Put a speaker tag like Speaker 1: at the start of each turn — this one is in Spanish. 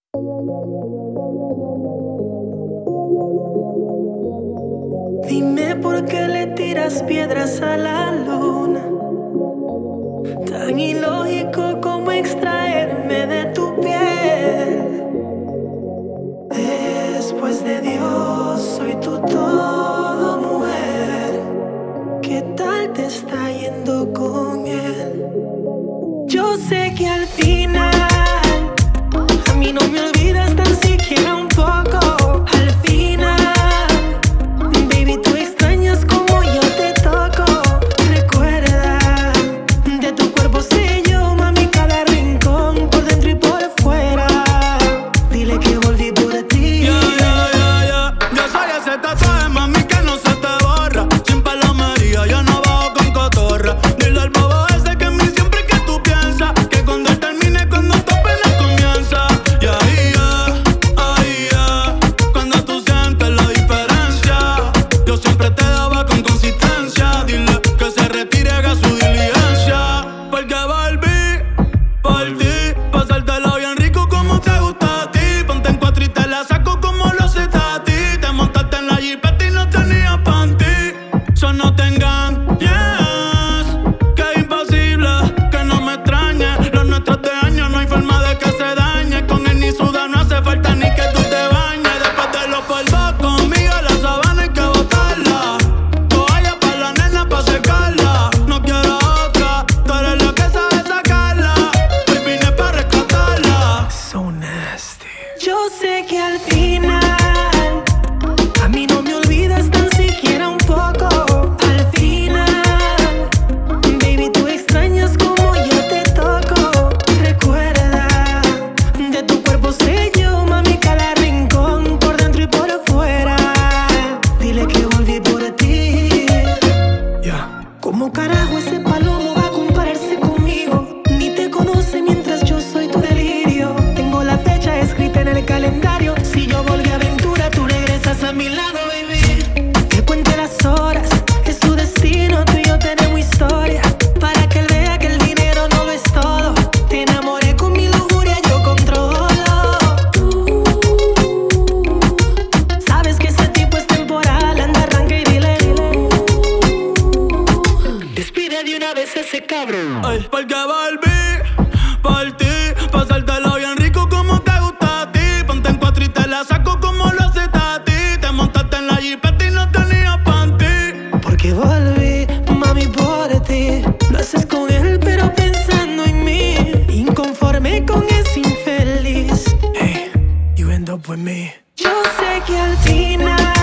Speaker 1: Dime por qué le tiras piedras a la luna. Tan ilógico como extraerme de tu piel. Después de Dios, soy tu todo, mujer. ¿Qué tal te está yendo con él? Yo sé que al final a mí no me olvidas tan siquiera un poco. Al final, baby, tú extrañas como yo te toco. Recuerda, de tu cuerpo sé yo, mami, cada rincón, por dentro y por fuera. Dile que volví por ti.
Speaker 2: Yo soy ese tatuaje, mami, que no se te borra. Sin palomería, yo no bajo con cotorra. Dile al bobo ese que en mí siempre que tú piensas, que cuando él termine, cuando tu pena comienza. Y ahí cuando tú sientes la diferencia, yo siempre te daba con consistencia. Dile que se retire, haga su diligencia. Porque volví por ti, pasártelo bien rico como te gusta a ti. Ponte en cuatro y te la saco como lo haces a ti. Te montaste en la jipeta y no tenías panty. So no te engañes, que es imposible que no me extrañe. Los nuestros de años no hay forma de que se dañe. Con él ni suda, no hace falta ni que tú te bañes. Después de los polvos conmigo, la sabana hay que botarla. Toalla pa' la nena pa' secarla. No quiero otra, tú eres la que sabe sacarla. Hoy vine pa' rescatarla.
Speaker 1: So nasty. Yo sé que al final a mí no me olvidas tan siquiera un poco. Al final, baby, tú extrañas como yo te toco. Recuerda, de tu cuerpo sé yo, mami, cada rincón, por dentro y por fuera. Dile que volví por ti. ¿Cómo carajo ese palomo va a compararse conmigo? Ni te conoce mientras yo soy tu delirio. Tengo la fecha escrita en el calendario. Si yo volví a aventura, tú regresas a mi lado, baby. Que cuente las horas, es su destino. Tú y yo tenemos historia, para que él vea que el dinero no lo es todo. Te enamoré con mi lujuria, yo controlo. Tú sabes que ese tipo es temporal. Anda, arranca y dile. Despide de una vez ese cabrón.
Speaker 2: Ay, porque volví por ti, pasártelo bien rico como te gusta a ti. Ponte en cuatro y te la saco como lo haces a ti. Te montaste en la jipeta y no tenías panty.
Speaker 1: Porque volví, mami, por ti. Lo haces con él, pero pensando en mí. Inconforme con ese infeliz. Hey, you end up with me. Yo sé que al final